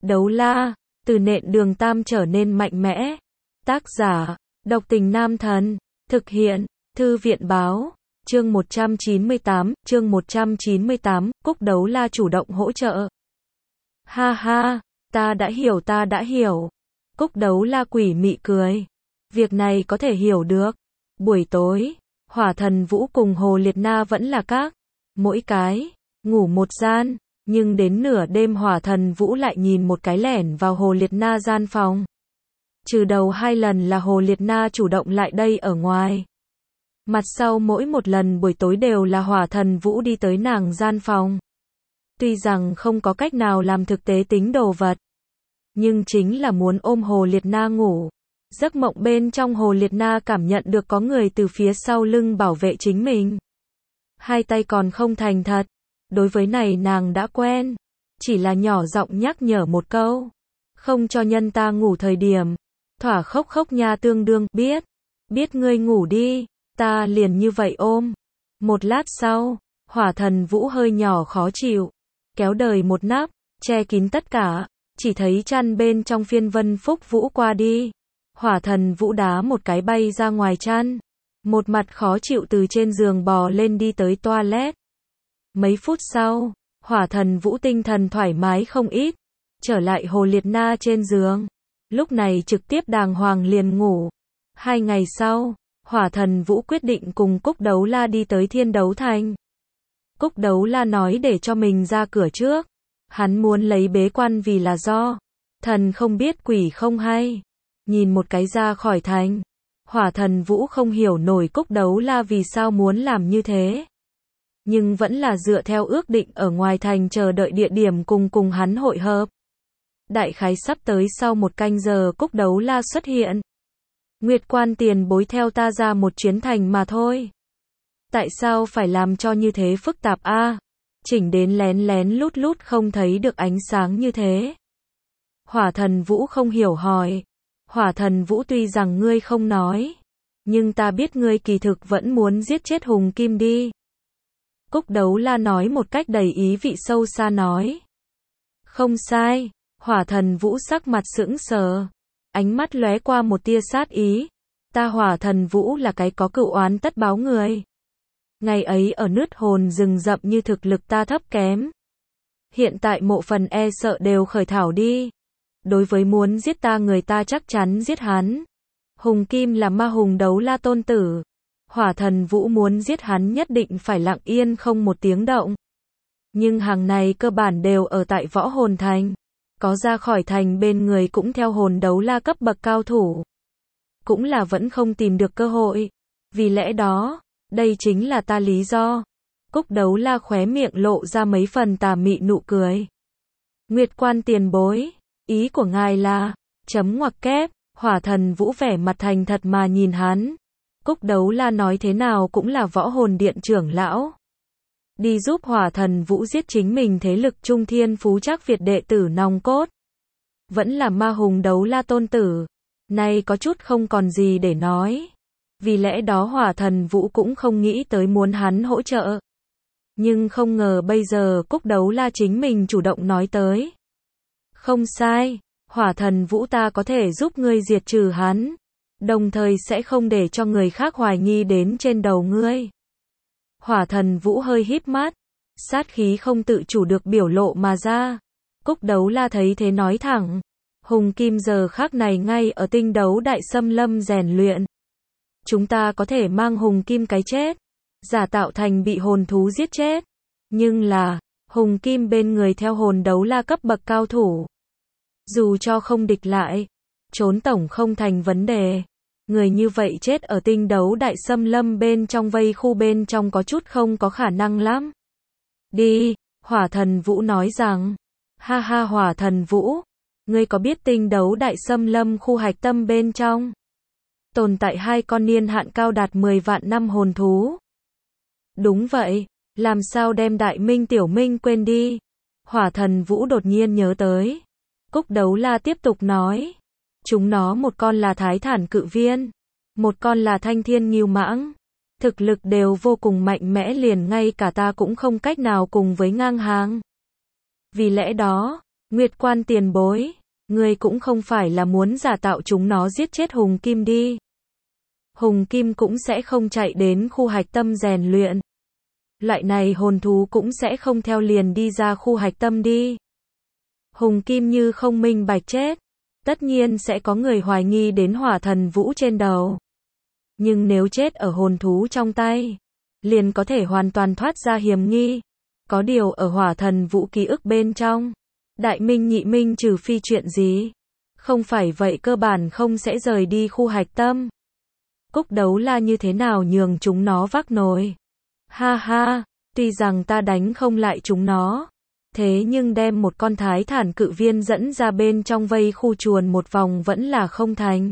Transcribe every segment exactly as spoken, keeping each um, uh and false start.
Đấu la, từ nện đường tam trở nên mạnh mẽ. Tác giả, độc tình nam thần. Thực hiện, thư viện báo. Chương một trăm chín mươi tám, chương một trăm chín mươi tám, Cúc Đấu La chủ động hỗ trợ. Ha ha, ta đã hiểu ta đã hiểu. Cúc Đấu La quỷ mị cười. Việc này có thể hiểu được. Buổi tối, Hỏa Thần Vũ cùng Hồ Liệt Na vẫn là các, mỗi cái, ngủ một gian, nhưng đến nửa đêm Hỏa Thần Vũ lại nhìn một cái lẻn vào Hồ Liệt Na gian phòng. Trừ đầu hai lần là Hồ Liệt Na chủ động lại đây ở ngoài. Mặt sau mỗi một lần buổi tối đều là Hỏa Thần Vũ đi tới nàng gian phòng. Tuy rằng không có cách nào làm thực tế tính đồ vật, nhưng chính là muốn ôm Hồ Liệt Na ngủ. Giấc mộng bên trong Hồ Liệt Na cảm nhận được có người từ phía sau lưng bảo vệ chính mình. Hai tay còn không thành thật. Đối với này nàng đã quen. Chỉ là nhỏ giọng nhắc nhở một câu. Không cho nhân ta ngủ thời điểm. Thỏa khóc khóc nha tương đương, biết. Biết ngươi ngủ đi. Ta liền như vậy ôm. Một lát sau, Hỏa Thần Vũ hơi nhỏ khó chịu. Kéo đời một nắp, che kín tất cả. Chỉ thấy chăn bên trong phiên vân phúc vũ qua đi. Hỏa Thần Vũ đá một cái bay ra ngoài chăn. Một mặt khó chịu từ trên giường bò lên đi tới toilet. Mấy phút sau, Hỏa Thần Vũ tinh thần thoải mái không ít. Trở lại Hồ Liệt Na trên giường. Lúc này trực tiếp đàng hoàng liền ngủ. Hai ngày sau, Hỏa Thần Vũ quyết định cùng Cúc Đấu La đi tới Thiên Đấu Thành. Cúc Đấu La nói để cho mình ra cửa trước. Hắn muốn lấy bế quan vì là do. Thần không biết quỷ không hay. Nhìn một cái ra khỏi thành. Hỏa Thần Vũ không hiểu nổi Cúc Đấu La vì sao muốn làm như thế. Nhưng vẫn là dựa theo ước định ở ngoài thành chờ đợi địa điểm cùng cùng hắn hội hợp. Đại khái sắp tới sau một canh giờ Cúc Đấu La xuất hiện. Nguyệt Quan tiền bối theo ta ra một chuyến thành mà thôi. Tại sao phải làm cho như thế phức tạp a? À? Chỉnh đến lén lén lút lút không thấy được ánh sáng như thế. Hỏa Thần Vũ không hiểu hỏi. Hỏa Thần Vũ tuy rằng ngươi không nói, nhưng ta biết ngươi kỳ thực vẫn muốn giết chết Hùng Kim đi. Cúc Đấu La nói một cách đầy ý vị sâu xa nói. Không sai, Hỏa Thần Vũ sắc mặt sững sờ, ánh mắt lóe qua một tia sát ý. Ta Hỏa Thần Vũ là cái có cựu oán tất báo người. Ngày ấy ở nứt hồn rừng rậm như thực lực ta thấp kém. Hiện tại mộ phần e sợ đều khởi thảo đi. Đối với muốn giết ta người ta chắc chắn giết hắn. Hùng Kim là ma hùng Đấu La tôn tử. Hỏa Thần Vũ muốn giết hắn nhất định phải lặng yên không một tiếng động. Nhưng hàng này cơ bản đều ở tại Võ Hồn Thành. Có ra khỏi thành bên người cũng theo hồn Đấu La cấp bậc cao thủ. Cũng là vẫn không tìm được cơ hội. Vì lẽ đó, đây chính là ta lý do. Cúc Đấu La khóe miệng lộ ra mấy phần tà mị nụ cười. Nguyệt Quan tiền bối. Ý của ngài là, chấm ngoặc kép, Hỏa Thần Vũ vẻ mặt thành thật mà nhìn hắn. Cúc Đấu La nói thế nào cũng là Võ Hồn Điện trưởng lão. Đi giúp Hỏa Thần Vũ giết chính mình thế lực trung thiên phú trác Việt đệ tử nòng cốt. Vẫn là ma hùng Đấu La tôn tử. Nay có chút không còn gì để nói. Vì lẽ đó Hỏa Thần Vũ cũng không nghĩ tới muốn hắn hỗ trợ. Nhưng không ngờ bây giờ Cúc Đấu La chính mình chủ động nói tới. Không sai, Hỏa Thần Vũ ta có thể giúp ngươi diệt trừ hắn, đồng thời sẽ không để cho người khác hoài nghi đến trên đầu ngươi. Hỏa Thần Vũ hơi híp mắt, sát khí không tự chủ được biểu lộ mà ra. Cúc Đấu La thấy thế nói thẳng, Hùng Kim giờ khắc này ngay ở tinh đấu đại xâm lâm rèn luyện. Chúng ta có thể mang Hùng Kim cái chết, giả tạo thành bị hồn thú giết chết. Nhưng là, Hùng Kim bên người theo hồn Đấu La cấp bậc cao thủ. Dù cho không địch lại, trốn tổng không thành vấn đề. Người như vậy chết ở tinh đấu đại xâm lâm bên trong vây khu bên trong có chút không có khả năng lắm. Đi, Hỏa Thần Vũ nói rằng. Ha ha Hỏa Thần Vũ, ngươi có biết tinh đấu đại xâm lâm khu hạch tâm bên trong tồn tại hai con niên hạn cao đạt mười vạn năm hồn thú? Đúng vậy, làm sao đem Đại Minh Tiểu Minh quên đi? Hỏa Thần Vũ đột nhiên nhớ tới. Cúc Đấu La tiếp tục nói. Chúng nó một con là Thái Thản Cự Viên, một con là Thanh Thiên Ngưu Mãng. Thực lực đều vô cùng mạnh mẽ liền ngay cả ta cũng không cách nào cùng với ngang hàng. Vì lẽ đó, Nguyệt Quan tiền bối, ngươi cũng không phải là muốn giả tạo chúng nó giết chết Hùng Kim đi. Hùng Kim cũng sẽ không chạy đến khu hạch tâm rèn luyện. Loại này hồn thú cũng sẽ không theo liền đi ra khu hạch tâm đi. Hùng Kim như không minh bạch chết, tất nhiên sẽ có người hoài nghi đến Hỏa Thần Vũ trên đầu. Nhưng nếu chết ở hồn thú trong tay, liền có thể hoàn toàn thoát ra hiểm nghi. Có điều ở Hỏa Thần Vũ ký ức bên trong, Đại Minh Nhị Minh trừ phi chuyện gì, không phải vậy cơ bản không sẽ rời đi khu hạch tâm. Cúc Đấu La như thế nào nhường chúng nó vác nồi. Ha ha, tuy rằng ta đánh không lại chúng nó, thế nhưng đem một con thái thản cự viên dẫn ra bên trong vây khu chuồn một vòng vẫn là không thành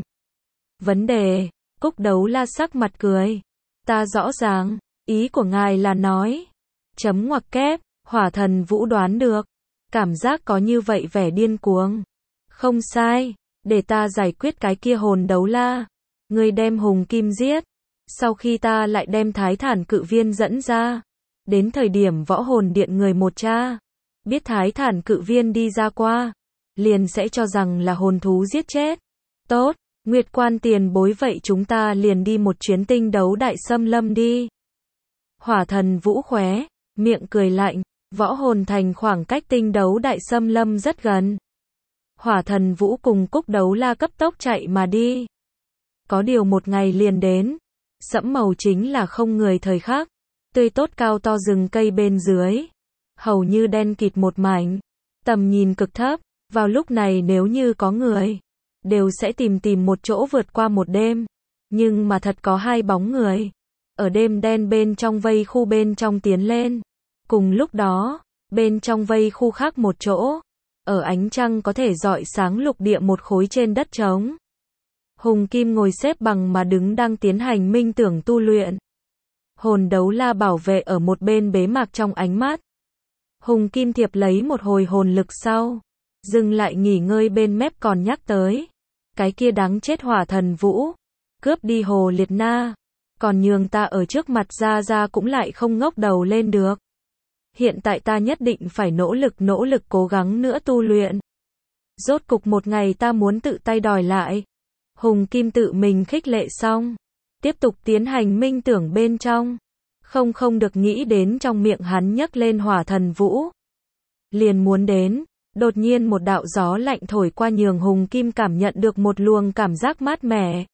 vấn đề. Cúc Đấu La sắc mặt cười. Ta rõ ràng, ý của ngài là nói. Chấm ngoặc kép, Hỏa Thần Vũ đoán được. Cảm giác có như vậy vẻ điên cuồng. Không sai, để ta giải quyết cái kia hồn đấu la. Ngươi đem Hùng Kim giết. Sau khi ta lại đem thái thản cự viên dẫn ra. Đến thời điểm võ hồn điện người một cha. Biết thái thản cự viên đi ra qua. Liền sẽ cho rằng là hồn thú giết chết. Tốt, Nguyệt Quan tiền bối vậy chúng ta liền đi một chuyến tinh đấu đại xâm lâm đi. Hỏa Thần Vũ khóe miệng cười lạnh. Võ hồn thành khoảng cách tinh đấu đại xâm lâm rất gần. Hỏa Thần Vũ cùng Cúc Đấu La cấp tốc chạy mà đi. Có điều một ngày liền đến. Sẫm màu chính là không người thời khắc. Tươi tốt cao to rừng cây bên dưới. Hầu như đen kịt một mảnh. Tầm nhìn cực thấp. Vào lúc này nếu như có người, đều sẽ tìm tìm một chỗ vượt qua một đêm. Nhưng mà thật có hai bóng người. Ở đêm đen bên trong vây khu bên trong tiến lên. Cùng lúc đó, bên trong vây khu khác một chỗ, ở ánh trăng có thể rọi sáng lục địa một khối trên đất trống. Hùng Kim ngồi xếp bằng mà đứng đang tiến hành minh tưởng tu luyện. Hồn đấu la bảo vệ ở một bên bế mạc trong ánh mắt. Hùng Kim thiệp lấy một hồi hồn lực sau, dừng lại nghỉ ngơi bên mép còn nhắc tới. Cái kia đáng chết Hỏa Thần Vũ, cướp đi Hồ Liệt Na, còn nhường ta ở trước mặt ra ra cũng lại không ngóc đầu lên được. Hiện tại ta nhất định phải nỗ lực nỗ lực cố gắng nữa tu luyện. Rốt cục một ngày ta muốn tự tay đòi lại. Hùng Kim tự mình khích lệ xong, tiếp tục tiến hành minh tưởng bên trong. Không không được nghĩ đến trong miệng hắn nhấc lên Hỏa Thần Vũ. Liền muốn đến, đột nhiên một đạo gió lạnh thổi qua nhường Hùng Kim cảm nhận được một luồng cảm giác mát mẻ.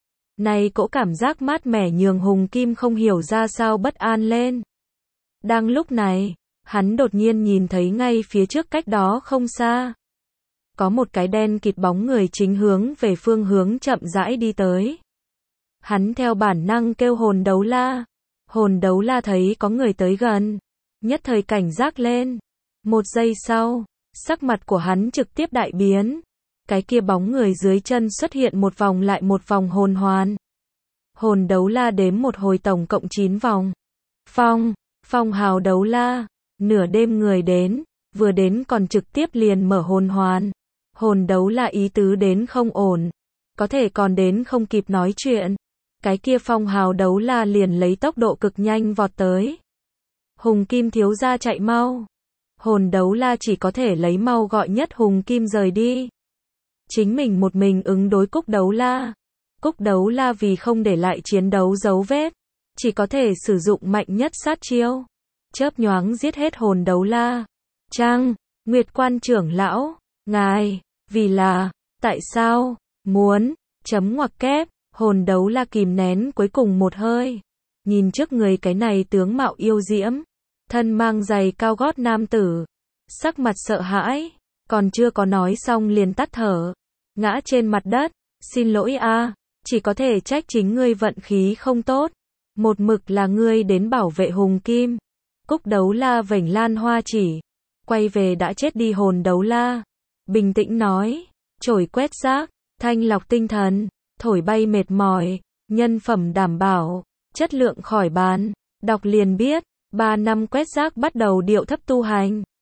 Này cỗ cảm giác mát mẻ nhường Hùng Kim không hiểu ra sao bất an lên. Đang lúc này, hắn đột nhiên nhìn thấy ngay phía trước cách đó không xa. Có một cái đen kịt bóng người chính hướng về phương hướng chậm rãi đi tới. Hắn theo bản năng kêu hồn đấu la. Hồn đấu la thấy có người tới gần. Nhất thời cảnh giác lên. Một giây sau, sắc mặt của hắn trực tiếp đại biến. Cái kia bóng người dưới chân xuất hiện một vòng lại một vòng hồn hoàn. Hồn đấu la đếm một hồi tổng cộng chín vòng. Phong, phong hào đấu la. Nửa đêm người đến, vừa đến còn trực tiếp liền mở hồn hoàn. Hồn đấu la ý tứ đến không ổn. Có thể còn đến không kịp nói chuyện. Cái kia phong hào đấu la liền lấy tốc độ cực nhanh vọt tới. Hùng Kim thiếu gia chạy mau. Hồn đấu la chỉ có thể lấy mau gọi nhất Hùng Kim rời đi. Chính mình một mình ứng đối Cúc Đấu La. Cúc Đấu La vì không để lại chiến đấu dấu vết, chỉ có thể sử dụng mạnh nhất sát chiêu. Chớp nhoáng giết hết hồn đấu la. Trang, Nguyệt Quan trưởng lão, ngài, vì là, tại sao, muốn, chấm ngoặc kép, hồn đấu la kìm nén cuối cùng một hơi. Nhìn trước người cái này tướng mạo yêu diễm, thân mang giày cao gót nam tử, sắc mặt sợ hãi, còn chưa có nói xong liền tắt thở, ngã trên mặt đất, xin lỗi a, chỉ có thể trách chính ngươi vận khí không tốt, một mực là ngươi đến bảo vệ Hùng Kim. Cúc Đấu La vểnh lan hoa chỉ, quay về đã chết đi hồn đấu la, bình tĩnh nói, chổi quét rác, thanh lọc tinh thần, thổi bay mệt mỏi, nhân phẩm đảm bảo, chất lượng khỏi bàn, đọc liền biết, ba năm quét rác bắt đầu điệu thấp tu hành.